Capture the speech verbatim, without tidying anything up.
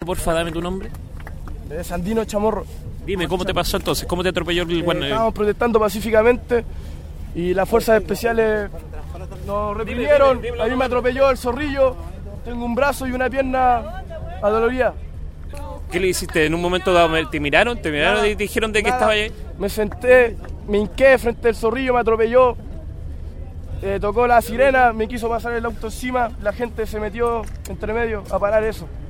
porfa, dame tu nombre. Eh, Sandino Chamorro. Dime, ¿cómo te pasó entonces? ¿Cómo te atropelló el Eh, guardia? estábamos protestando pacíficamente y las fuerzas especiales nos reprimieron. Dime, dime, dime, A mí me atropelló el zorrillo. Tengo un brazo y una pierna adolorida. ¿Qué le hiciste? ¿En un momento dado te miraron? ¿Te miraron Nada, y te dijeron de que nada. estaba ahí? Me senté, me hinqué frente al zorrillo, me atropelló. Eh, tocó la sirena, me quiso pasar el auto encima. La gente se metió entre medio a parar eso.